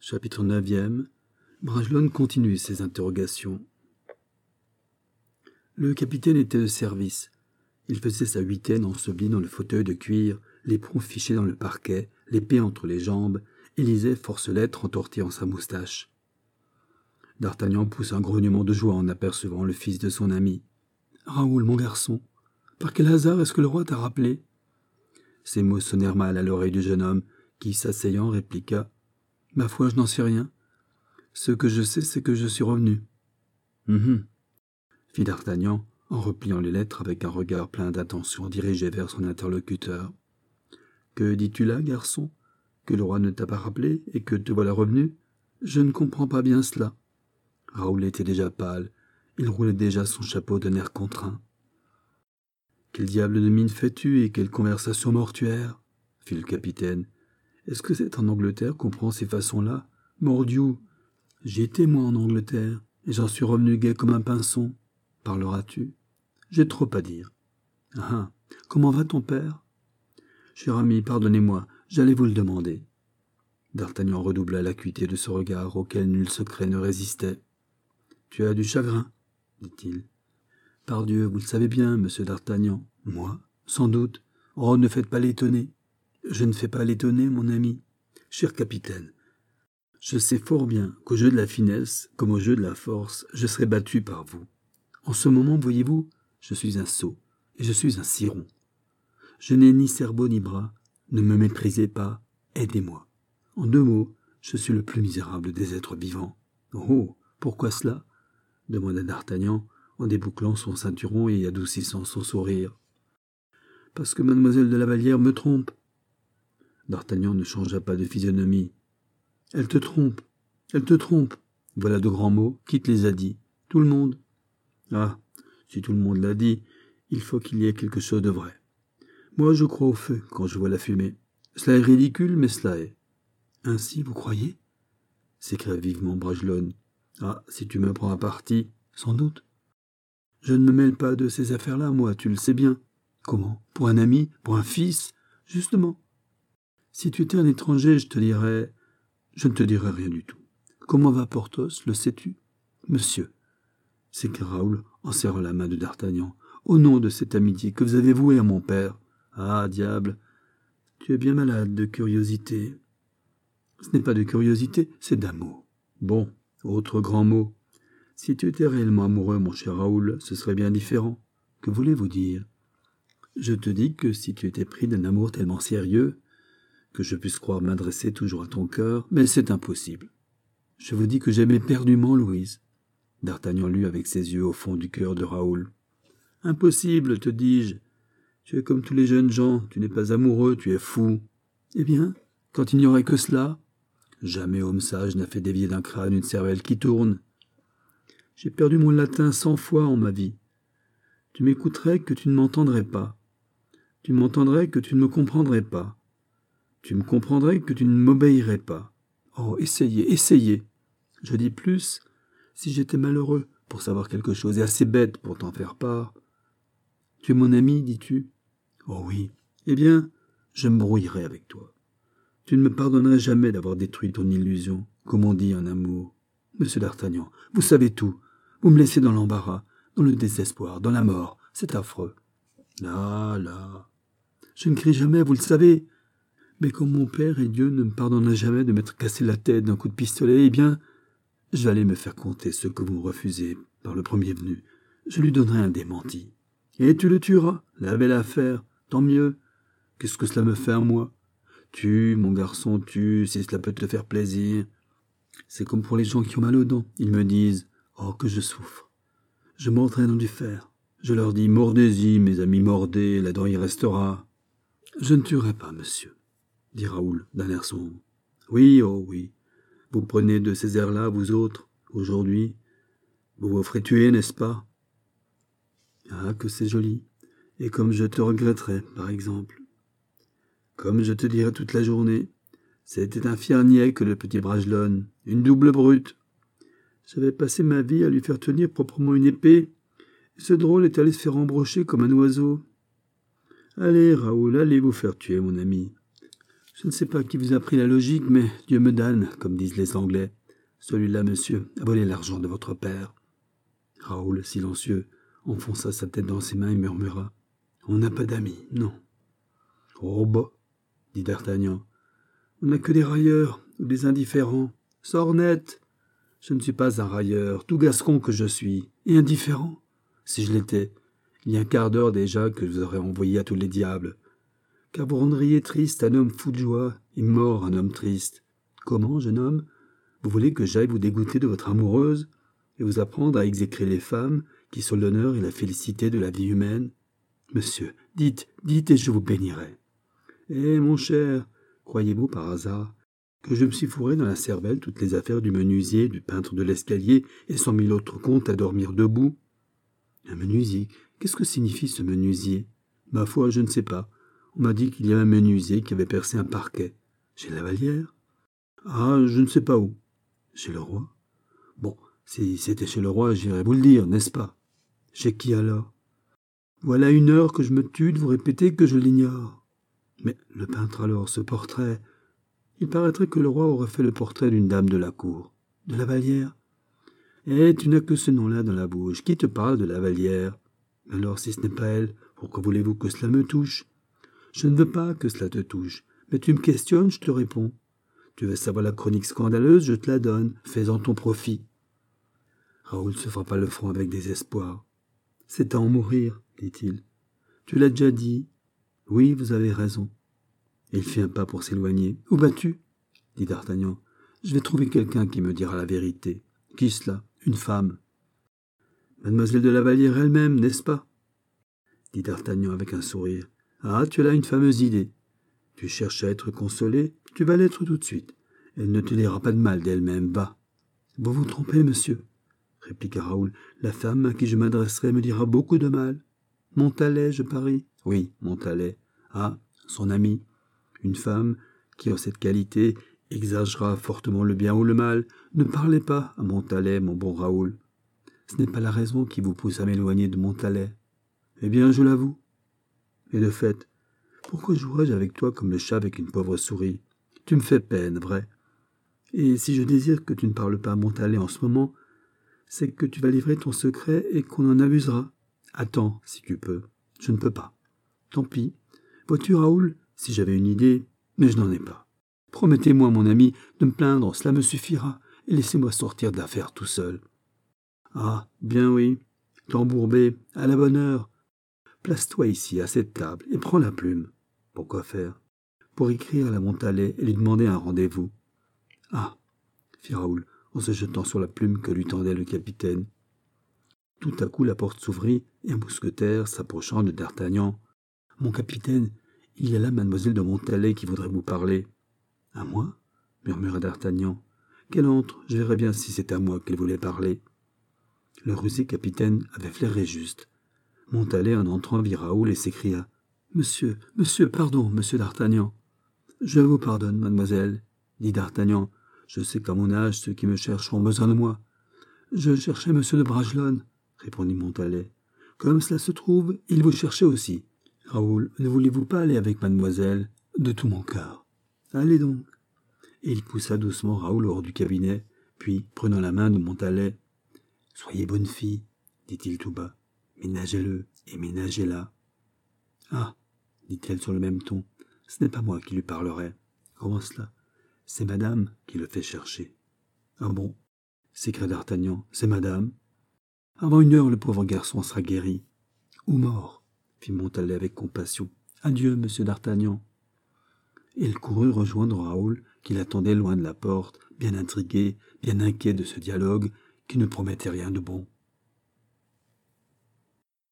Chapitre 9e. Bragelonne continue ses interrogations. Le capitaine était de service. Il faisait sa huitaine enseveli dans le fauteuil de cuir, l'éperon fiché dans le parquet, l'épée entre les jambes, et lisait force lettres entortées en sa moustache. D'Artagnan poussa un grognement de joie en apercevant le fils de son ami. « Raoul, mon garçon, par quel hasard est-ce que le roi t'a rappelé ?» Ces mots sonnèrent mal à l'oreille du jeune homme, qui, s'asseyant, répliqua. « Ma foi, je n'en sais rien. Ce que je sais, c'est que je suis revenu. » Fit d'Artagnan, en repliant les lettres avec un regard plein d'attention dirigé vers son interlocuteur. « Que dis-tu là, garçon? Que le roi ne t'a pas rappelé et que te voilà revenu? Je ne comprends pas bien cela. » Raoul était déjà pâle. Il roulait déjà son chapeau d'un air contraint. « Quel diable de mine fais-tu et quelle conversation mortuaire ?» fit le capitaine. « Est-ce que c'est en Angleterre qu'on prend ces façons-là? Mordiou! J'y étais, moi, en Angleterre, et j'en suis revenu gai comme un pinson. Parleras-tu? J'ai trop à dire. Ah, comment va ton père? Cher ami, pardonnez-moi, j'allais vous le demander. » D'Artagnan redoubla l'acuité de ce regard auquel nul secret ne résistait. « Tu as du chagrin, dit-il. Pardieu, vous le savez bien, monsieur d'Artagnan. Moi, sans doute. Oh, ne faites pas l'étonner. Je ne fais pas l'étonner, mon ami. Cher capitaine, je sais fort bien qu'au jeu de la finesse, comme au jeu de la force, je serai battu par vous. En ce moment, voyez-vous, je suis un sot, et je suis un ciron. Je n'ai ni cerveau ni bras, ne me méprisez pas, aidez-moi. En 2 mots, je suis le plus misérable des êtres vivants. »« Oh, pourquoi cela ?» demanda d'Artagnan, en débouclant son ceinturon et adoucissant son sourire. « Parce que mademoiselle de la Vallière me trompe. » D'Artagnan ne changea pas de physionomie. « Elle te trompe, elle te trompe. Voilà de grands mots, qui te les a dit? Tout le monde. » »« Ah, si tout le monde l'a dit, il faut qu'il y ait quelque chose de vrai. Moi, je crois au feu quand je vois la fumée. Cela est ridicule, mais cela est. »« Ainsi, vous croyez ?» s'écria vivement Bragelonne. « Ah, si tu me prends à partie, sans doute. Je ne me mêle pas de ces affaires-là, moi, tu le sais bien. Comment? Pour un ami? Pour un fils? Justement. Si tu étais un étranger, je ne te dirais rien du tout. Comment va Porthos, le sais-tu? Monsieur, s'écria Raoul en serrant la main de d'Artagnan. Au nom de cette amitié que vous avez vouée à mon père. Ah, diable, tu es bien malade de curiosité. Ce n'est pas de curiosité, c'est d'amour. Bon, autre grand mot. Si tu étais réellement amoureux, mon cher Raoul, ce serait bien différent. Que voulez-vous dire? Je te dis que si tu étais pris d'un amour tellement sérieux, que je puisse croire m'adresser toujours à ton cœur, mais c'est impossible. Je vous dis que j'aimais perdument Louise. D'Artagnan lut avec ses yeux au fond du cœur de Raoul. Impossible, te dis-je. Tu es comme tous les jeunes gens, tu n'es pas amoureux, tu es fou. Eh bien, quand il n'y aurait que cela, jamais homme sage n'a fait dévier d'un crâne une cervelle qui tourne. J'ai perdu mon latin 100 fois en ma vie. Tu m'écouterais que tu ne m'entendrais pas. Tu m'entendrais que tu ne me comprendrais pas. Tu me comprendrais que tu ne m'obéirais pas. Oh, essayez, essayez. Je dis plus, si j'étais malheureux pour savoir quelque chose et assez bête pour t'en faire part. Tu es mon ami, dis-tu? Oh oui. Eh bien, je me brouillerai avec toi. Tu ne me pardonnerais jamais d'avoir détruit ton illusion, comme on dit en amour. Monsieur d'Artagnan, vous savez tout. Vous me laissez dans l'embarras, dans le désespoir, dans la mort. C'est affreux. Là, là. Je ne crie jamais, vous le savez. Mais comme mon père et Dieu ne me pardonneraient jamais de m'être cassé la tête d'un coup de pistolet, eh bien, je vais aller me faire compter ce que vous me refusez par le premier venu. Je lui donnerai un démenti. Et tu le tueras. La belle affaire. Tant mieux. Qu'est-ce que cela me fait à moi? Tue, mon garçon, tue, si cela peut te faire plaisir. C'est comme pour les gens qui ont mal aux dents. Ils me disent « Oh, que je souffre !» Je m'entraîne dans du fer. Je leur dis « Mordez-y, mes amis, mordez, la dent y restera. » Je ne tuerai pas, monsieur, dit Raoul d'un air sombre. Oui, oh oui. Vous prenez de ces airs-là, vous autres, aujourd'hui. Vous vous ferez tuer, n'est-ce pas? Ah, que c'est joli. Et comme je te regretterais, par exemple. Comme je te dirais toute la journée. C'était un fier niais que le petit Bragelonne, une double brute. J'avais passé ma vie à lui faire tenir proprement une épée, et ce drôle est allé se faire embrocher comme un oiseau. Allez, Raoul, allez vous faire tuer, mon ami. Je ne sais pas qui vous a pris la logique, mais Dieu me damne, comme disent les Anglais. Celui-là, monsieur, a volé l'argent de votre père. » Raoul, silencieux, enfonça sa tête dans ses mains et murmura. « On n'a pas d'amis, non. »« Oh bah !» dit d'Artagnan. « On n'a que des railleurs ou des indifférents. Sors net ! Je ne suis pas un railleur, tout gascon que je suis, et indifférent. Si je l'étais, il y a un quart d'heure déjà que je vous aurais envoyé à tous les diables. Car vous rendriez triste un homme fou de joie, et mort un homme triste. Comment, jeune homme? Vous voulez que j'aille vous dégoûter de votre amoureuse, et vous apprendre à exécrer les femmes, qui sont l'honneur et la félicité de la vie humaine? Monsieur, dites, et je vous bénirai. Eh, mon cher, croyez-vous par hasard que je me suis fourré dans la cervelle toutes les affaires du menuisier, du peintre de l'escalier et 100 000 autres contes à dormir debout? Un menuisier? Qu'est-ce que signifie ce menuisier? Ma foi, je ne sais pas. On m'a dit qu'il y avait un menuisier qui avait percé un parquet. Chez la Vallière? Ah, je ne sais pas où. Chez le roi? Bon, si c'était chez le roi, j'irais vous le dire, n'est-ce pas? Chez qui alors? Voilà 1 heure que je me tue de vous répéter que je l'ignore. Mais le peintre alors, ce portrait... Il paraîtrait que le roi aurait fait le portrait d'une dame de la cour. De la Vallière? Eh, tu n'as que ce nom-là dans la bouche. Qui te parle de la Vallière? Alors, si ce n'est pas elle, pourquoi voulez-vous que cela me touche? Je ne veux pas que cela te touche, mais tu me questionnes, je te réponds. Tu veux savoir la chronique scandaleuse, je te la donne, fais-en ton profit. Raoul se frappa le front avec désespoir. C'est à en mourir, dit-il. Tu l'as déjà dit. Oui, vous avez raison. Il fit un pas pour s'éloigner. Où vas-tu? Dit d'Artagnan. Je vais trouver quelqu'un qui me dira la vérité. Qui cela? Une femme. Mademoiselle de la Vallière elle-même, n'est-ce pas? Dit d'Artagnan avec un sourire. Ah, tu as là une fameuse idée. Tu cherches à être consolé, tu vas l'être tout de suite. Elle ne te dira pas de mal d'elle-même, va. Vous vous trompez, monsieur, répliqua Raoul. La femme à qui je m'adresserai me dira beaucoup de mal. Montalais, je parie. Oui, Montalais. Ah, son ami. Une femme qui, en cette qualité, exagérera fortement le bien ou le mal. Ne parlez pas à Montalais, mon bon Raoul. Ce n'est pas la raison qui vous pousse à m'éloigner de Montalais. Eh bien, je l'avoue. Et de fait, pourquoi jouerais-je avec toi comme le chat avec une pauvre souris? Tu me fais peine, vrai. Et si je désire que tu ne parles pas à Montalais en ce moment, c'est que tu vas livrer ton secret et qu'on en abusera. Attends, si tu peux. Je ne peux pas. Tant pis. Vois-tu, Raoul, si j'avais une idée, mais je n'en ai pas. Promettez-moi, mon ami, de me plaindre, cela me suffira, et laissez-moi sortir de l'affaire tout seul. Ah, bien oui, t'embourbé, à la bonne heure. Place-toi ici, à cette table, et prends la plume. Pourquoi faire? Pour écrire à la Montalais et lui demander un rendez-vous. Ah, fit Raoul, en se jetant sur la plume que lui tendait le capitaine. Tout à coup la porte s'ouvrit, et un mousquetaire, s'approchant de d'Artagnan. « Mon capitaine, il y a là mademoiselle de Montalais qui voudrait vous parler. »« À moi ?» murmura d'Artagnan. « Qu'elle entre, je verrai bien si c'est à moi qu'elle voulait parler. » Le rusé capitaine avait flairé juste. Montalais, en entrant, vit Raoul et s'écria. « Monsieur, pardon, monsieur d'Artagnan. »« Je vous pardonne, mademoiselle, » dit d'Artagnan. « Je sais qu'à mon âge, ceux qui me cherchent ont besoin de moi. »« Je cherchais monsieur de Bragelonne, » répondit Montalais. « Comme cela se trouve, il vous cherchait aussi. Raoul, ne voulez-vous pas aller avec mademoiselle? De tout mon cœur. Allez donc. » Et il poussa doucement Raoul hors du cabinet, puis, prenant la main de Montalais, « Soyez bonne fille, dit-il tout bas. Ménagez-le et ménagez-la. »« Ah, dit-elle sur le même ton, ce n'est pas moi qui lui parlerai. »« Comment cela? C'est madame qui le fait chercher. »« Ah bon, s'écria d'Artagnan, c'est madame. Avant 1 heure, le pauvre garçon sera guéri. Ou mort, fit Montalais avec compassion. Adieu, monsieur d'Artagnan. Et il courut rejoindre Raoul, qui l'attendait loin de la porte, bien intrigué, bien inquiet de ce dialogue qui ne promettait rien de bon.